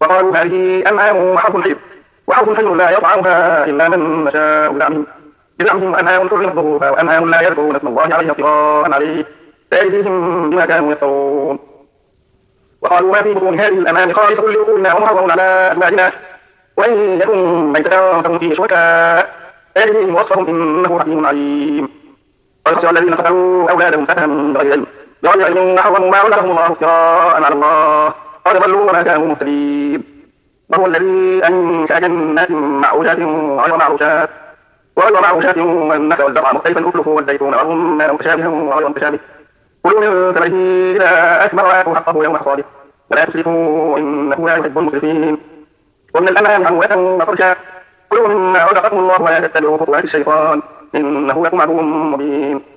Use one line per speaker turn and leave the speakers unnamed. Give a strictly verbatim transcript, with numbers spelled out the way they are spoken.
وقالوا هذه أنعام وحرث حجر وحرث حجر لا يطعمها إلا من نشاء بزعمهم بزعمهم أنعام حرمت ظهورها وأنعام لا يذكرون اسم الله عليها افتراء عليه سيجزيهم بما كانوا يفترون. وقالوا ما في بطون هذه الأنعام خالصة لذكورنا ومحرم على أزواجنا وإن يكن ميتة فهم فيه شركاء سيجزيهم وصفهم إنه حكيم عليم. ويخشى الذين قتلوا أولادهم سفها بغير علم بغير علم وحرموا ما رزقهم الله افتراء على الله قد ضلوا وما كانوا مهتدين. وهو الذي أنشأ جنات معروشات وغير معروشات وغير معروشات والنخل والزرع مختلفا أكله والزيتون والرمان متشابها وغير متشابه كلوا من ثمره إذا أثمر وآتوا حقه يوم حصاده ولا تسرفوا إنه لا يحب المسرفين. ومن الأنعام حمولة وفرشا كلوا مما رزقكم الله ولا تتبعوا خطوات الشيطان إنه لكم عدو مبين.